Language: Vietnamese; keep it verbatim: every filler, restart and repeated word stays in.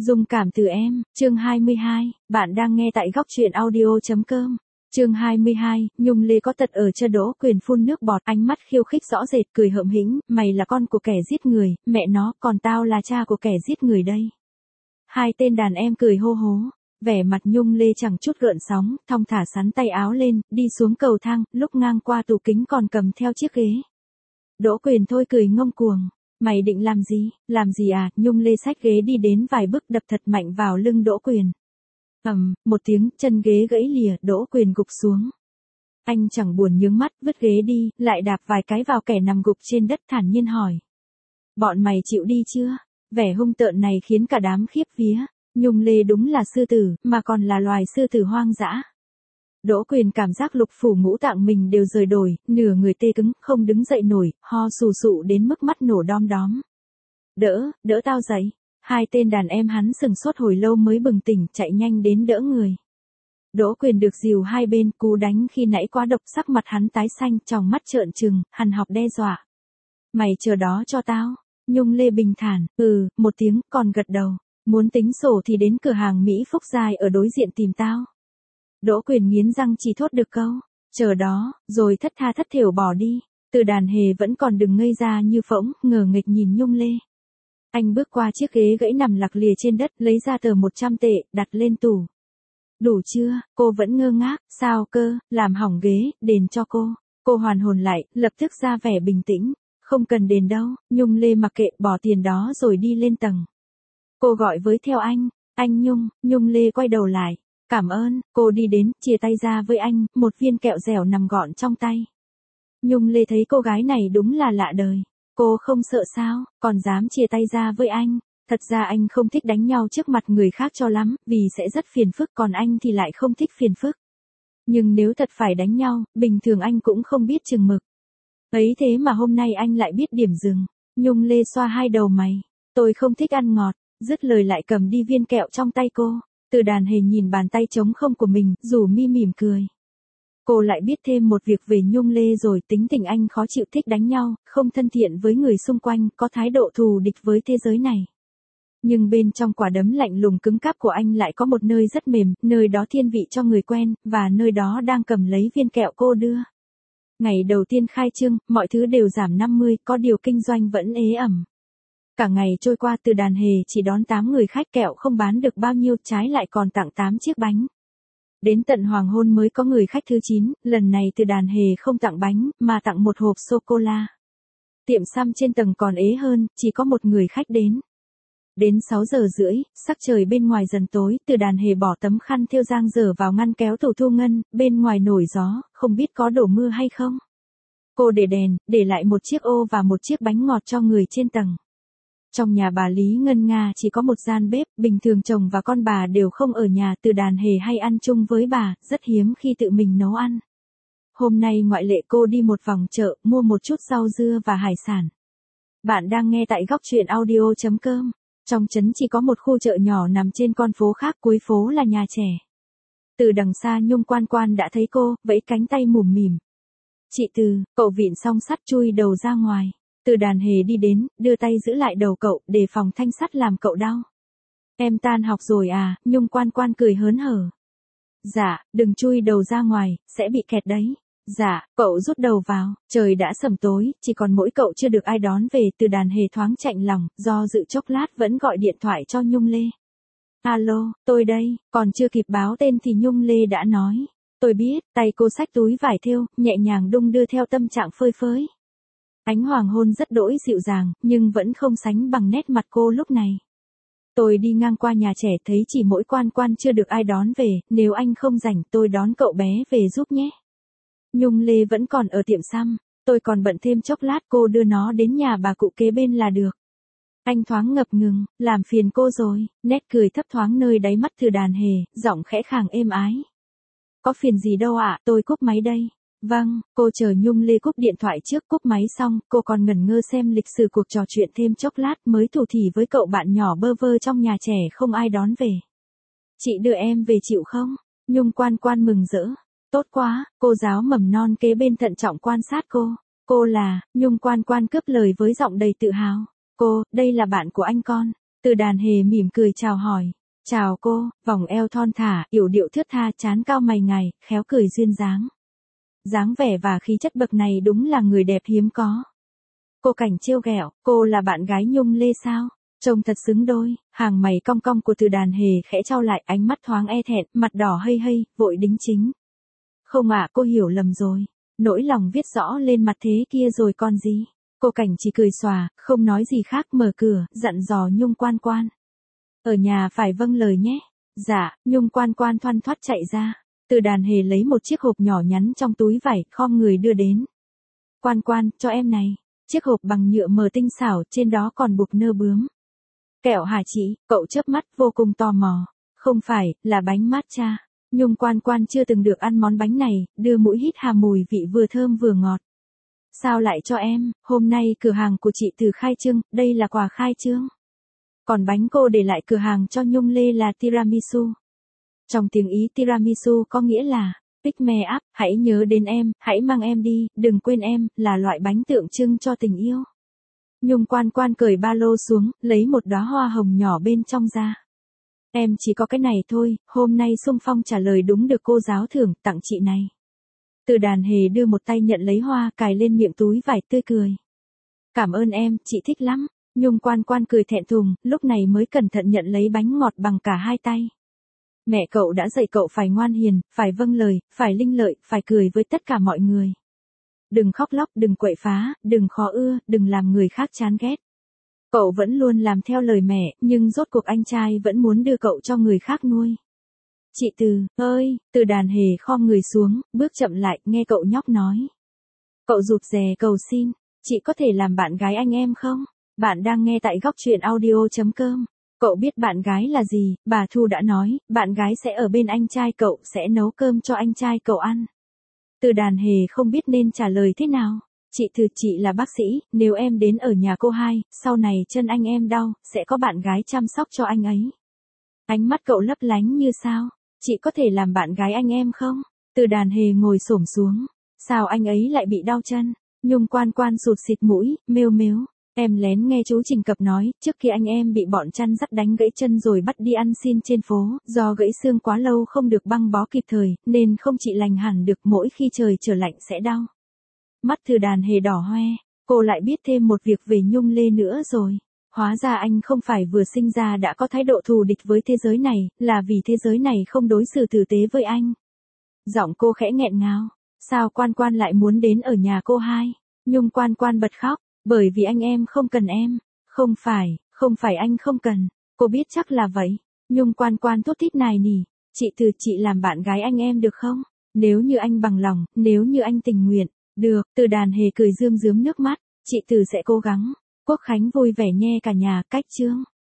Dung cảm từ em, chương hai mươi hai, bạn đang nghe tại góc truyện audio.com. Chương hai mươi hai, Nhung Lê có tật ở chân. Đỗ Quyền phun nước bọt, ánh mắt khiêu khích rõ rệt, cười hậm hĩnh, mày là con của kẻ giết người, mẹ nó, còn tao là cha của kẻ giết người đây. Hai tên đàn em cười hô hố, vẻ mặt Nhung Lê chẳng chút gợn sóng, thong thả xắn tay áo lên, đi xuống cầu thang, lúc ngang qua tủ kính còn cầm theo chiếc ghế. Đỗ Quyền thôi cười ngông cuồng. Mày định làm gì, làm gì à, Nhung Lê xách ghế đi đến vài bước đập thật mạnh vào lưng Đỗ Quyền. Ầm, một tiếng, chân ghế gãy lìa, Đỗ Quyền gục xuống. Anh chẳng buồn nhướng mắt, vứt ghế đi, lại đạp vài cái vào kẻ nằm gục trên đất thản nhiên hỏi. Bọn mày chịu đi chưa? Vẻ hung tợn này khiến cả đám khiếp vía, Nhung Lê đúng là sư tử, mà còn là loài sư tử hoang dã. Đỗ Quyền cảm giác lục phủ ngũ tạng mình đều rời đổi, nửa người tê cứng, không đứng dậy nổi, ho sù sụ đến mức mắt nổ đom đóm. Đỡ, đỡ tao dậy. Hai tên đàn em hắn sừng sốt hồi lâu mới bừng tỉnh, chạy nhanh đến đỡ người. Đỗ Quyền được dìu hai bên, cú đánh khi nãy quá độc, sắc mặt hắn tái xanh, tròng mắt trợn trừng, hằn học đe dọa. Mày chờ đó cho tao. Nhung Lê bình thản, ừ, một tiếng, còn gật đầu. Muốn tính sổ thì đến cửa hàng Mỹ Phúc Giai ở đối diện tìm tao. Đỗ Quyền nghiến răng chỉ thốt được câu, chờ đó, rồi thất tha thất thểu bỏ đi. Từ Đàn Hề vẫn còn đừng ngây ra như phỗng, ngờ nghịch nhìn Nhung Lê. Anh bước qua chiếc ghế gãy nằm lặc lìa trên đất, lấy ra tờ một trăm tệ, đặt lên tủ. Đủ chưa? Cô vẫn ngơ ngác, sao cơ, làm hỏng ghế, đền cho cô. Cô hoàn hồn lại, lập tức ra vẻ bình tĩnh, không cần đền đâu. Nhung Lê mặc kệ, bỏ tiền đó rồi đi lên tầng. Cô gọi với theo anh, anh Nhung. Nhung Lê quay đầu lại. Cảm ơn, cô đi đến, chia tay ra với anh, một viên kẹo dẻo nằm gọn trong tay. Nhung Lê thấy cô gái này đúng là lạ đời. Cô không sợ sao, còn dám chia tay ra với anh. Thật ra anh không thích đánh nhau trước mặt người khác cho lắm, vì sẽ rất phiền phức, còn anh thì lại không thích phiền phức. Nhưng nếu thật phải đánh nhau, bình thường anh cũng không biết chừng mực. Ấy thế mà hôm nay anh lại biết điểm dừng. Nhung Lê xoa hai đầu mày. Tôi không thích ăn ngọt, dứt lời lại cầm đi viên kẹo trong tay cô. Từ Đàn Hề nhìn bàn tay trống không của mình, rủ mi mỉm cười. Cô lại biết thêm một việc về Nhung Lê rồi, tính tình anh khó chịu, thích đánh nhau, không thân thiện với người xung quanh, có thái độ thù địch với thế giới này. Nhưng bên trong quả đấm lạnh lùng cứng cáp của anh lại có một nơi rất mềm, nơi đó thiên vị cho người quen, và nơi đó đang cầm lấy viên kẹo cô đưa. Ngày đầu tiên khai trương, mọi thứ đều giảm năm mươi, có điều kinh doanh vẫn ế ẩm. Cả ngày trôi qua, Từ Đàn Hề chỉ đón tám người khách, kẹo không bán được bao nhiêu, trái lại còn tặng tám chiếc bánh. Đến tận hoàng hôn mới có người khách thứ chín, lần này Từ Đàn Hề không tặng bánh, mà tặng một hộp sô-cô-la. Tiệm xăm trên tầng còn ế hơn, chỉ có một người khách đến. Đến sáu giờ rưỡi, sắc trời bên ngoài dần tối, Từ Đàn Hề bỏ tấm khăn thêu dang dở vào ngăn kéo tủ thu ngân, bên ngoài nổi gió, không biết có đổ mưa hay không. Cô để đèn, để lại một chiếc ô và một chiếc bánh ngọt cho người trên tầng. Trong nhà bà Lý Ngân Nga chỉ có một gian bếp, bình thường chồng và con bà đều không ở nhà, Từ Đàn Hề hay ăn chung với bà, rất hiếm khi tự mình nấu ăn. Hôm nay ngoại lệ, cô đi một vòng chợ, mua một chút rau dưa và hải sản. Bạn đang nghe tại góc truyện audio.com. Trong trấn chỉ có một khu chợ nhỏ nằm trên con phố khác, cuối phố là nhà trẻ. Từ đằng xa Nhung Quan Quan đã thấy cô, vẫy cánh tay mủm mỉm. Chị Từ, cậu vịn song sắt chui đầu ra ngoài. Từ Đàn Hề đi đến, đưa tay giữ lại đầu cậu, đề phòng thanh sắt làm cậu đau. Em tan học rồi à? Nhung Quan Quan cười hớn hở. Dạ, đừng chui đầu ra ngoài, sẽ bị kẹt đấy. Dạ, cậu rút đầu vào, trời đã sẩm tối, chỉ còn mỗi cậu chưa được ai đón về. Từ Đàn Hề thoáng chạnh lòng, do dự chốc lát vẫn gọi điện thoại cho Nhung Lê. Alo, tôi đây, còn chưa kịp báo tên thì Nhung Lê đã nói. Tôi biết, tay cô xách túi vải thêu, nhẹ nhàng đung đưa theo tâm trạng phơi phới. Ánh hoàng hôn rất đỗi dịu dàng, nhưng vẫn không sánh bằng nét mặt cô lúc này. Tôi đi ngang qua nhà trẻ thấy chỉ mỗi Quan Quan chưa được ai đón về, nếu anh không rảnh tôi đón cậu bé về giúp nhé. Nhung Lê vẫn còn ở tiệm xăm, tôi còn bận thêm chốc lát, cô đưa nó đến nhà bà cụ kế bên là được. Anh thoáng ngập ngừng, làm phiền cô rồi, nét cười thấp thoáng nơi đáy mắt Từ Đàn Hề, giọng khẽ khàng êm ái. Có phiền gì đâu ạ, tôi cúp máy đây. Vâng, cô chờ Nhung Lê cúp điện thoại trước, cúp máy xong, cô còn ngẩn ngơ xem lịch sử cuộc trò chuyện thêm chốc lát mới thủ thỉ với cậu bạn nhỏ bơ vơ trong nhà trẻ không ai đón về. Chị đưa em về chịu không? Nhung Quan Quan mừng rỡ. Tốt quá, cô giáo mầm non kế bên thận trọng quan sát cô. Cô là, Nhung Quan Quan cướp lời với giọng đầy tự hào. Cô, đây là bạn của anh con. Từ Đàn Hề mỉm cười chào hỏi. Chào cô, vòng eo thon thả, yểu điệu thướt tha, trán cao mày ngài, khéo cười duyên dáng. Dáng vẻ và khí chất bậc này đúng là người đẹp hiếm có. Cô Cảnh trêu ghẹo, cô là bạn gái Nhung Lê sao? Trông thật xứng đôi, hàng mày cong cong của Từ Đàn Hề khẽ chau lại, ánh mắt thoáng e thẹn, mặt đỏ hây hây, vội đính chính. Không ạ, cô hiểu lầm rồi. Nỗi lòng viết rõ lên mặt thế kia rồi còn gì. Cô Cảnh chỉ cười xòa, không nói gì khác, mở cửa, dặn dò Nhung Quan Quan. Ở nhà phải vâng lời nhé. Dạ, Nhung Quan Quan thoăn thoắt chạy ra. Từ Đàn Hề lấy một chiếc hộp nhỏ nhắn trong túi vải, khom người đưa đến. Quan Quan, cho em này. Chiếc hộp bằng nhựa mờ tinh xảo, trên đó còn buộc nơ bướm. Kẹo hả chị? Cậu chớp mắt vô cùng tò mò. Không phải, là bánh matcha. Nhung Quan Quan chưa từng được ăn món bánh này, đưa mũi hít hà mùi vị vừa thơm vừa ngọt. Sao lại cho em, hôm nay cửa hàng của chị từ khai trương, đây là quà khai trương. Còn bánh cô để lại cửa hàng cho Nhung Lê là tiramisu. Trong tiếng Ý tiramisu có nghĩa là, pick me up, hãy nhớ đến em, hãy mang em đi, đừng quên em, là loại bánh tượng trưng cho tình yêu. Nhung Quan Quan cởi ba lô xuống, lấy một đóa hoa hồng nhỏ bên trong ra. Em chỉ có cái này thôi, hôm nay xung phong trả lời đúng được cô giáo thưởng, tặng chị này. Từ Đàn Hề đưa một tay nhận lấy hoa, cài lên miệng túi vải, tươi cười. Cảm ơn em, chị thích lắm. Nhung Quan Quan cười thẹn thùng, lúc này mới cẩn thận nhận lấy bánh ngọt bằng cả hai tay. Mẹ cậu đã dạy cậu phải ngoan hiền, phải vâng lời, phải linh lợi, phải cười với tất cả mọi người. Đừng khóc lóc, đừng quậy phá, đừng khó ưa, đừng làm người khác chán ghét. Cậu vẫn luôn làm theo lời mẹ, nhưng rốt cuộc anh trai vẫn muốn đưa cậu cho người khác nuôi. Chị Từ, ơi, Từ Đàn Hề khom người xuống, bước chậm lại, nghe cậu nhóc nói. Cậu rụt rè cầu xin, chị có thể làm bạn gái anh em không? Bạn đang nghe tại góc truyện audio chấm com. Cậu biết bạn gái là gì, bà Thu đã nói, bạn gái sẽ ở bên anh trai cậu, sẽ nấu cơm cho anh trai cậu ăn. Từ Đàn Hề không biết nên trả lời thế nào. Chị Từ, chị là bác sĩ, nếu em đến ở nhà cô hai, sau này chân anh em đau, sẽ có bạn gái chăm sóc cho anh ấy. Ánh mắt cậu lấp lánh như sao. Chị có thể làm bạn gái anh em không? Từ Đàn Hề ngồi xổm xuống. Sao anh ấy lại bị đau chân? Nhung Quan Quan sụt xịt mũi, mêu mếu. Em lén nghe chú Trình Cập nói, trước khi anh em bị bọn chăn dắt đánh gãy chân rồi bắt đi ăn xin trên phố, do gãy xương quá lâu không được băng bó kịp thời, nên không trị lành hẳn được, mỗi khi trời trở lạnh sẽ đau. Mắt Từ Đàn Hề đỏ hoe, cô lại biết thêm một việc về Nhung Lê nữa rồi. Hóa ra anh không phải vừa sinh ra đã có thái độ thù địch với thế giới này, là vì thế giới này không đối xử tử tế với anh. Giọng cô khẽ nghẹn ngào. Sao Quan Quan lại muốn đến ở nhà cô hai? Nhung Quan Quan bật khóc. Bởi vì anh em không cần em. Không phải, không phải anh không cần. Cô biết chắc là vậy. Nhung Quan Quan thút thít nài nỉ. Chị Từ, chị làm bạn gái anh em được không? Nếu như anh bằng lòng, nếu như anh tình nguyện. Được, Từ Đàn Hề cười rơm rớm nước mắt. Chị Từ sẽ cố gắng. Quốc khánh vui vẻ nhe cả nhà, cách chương.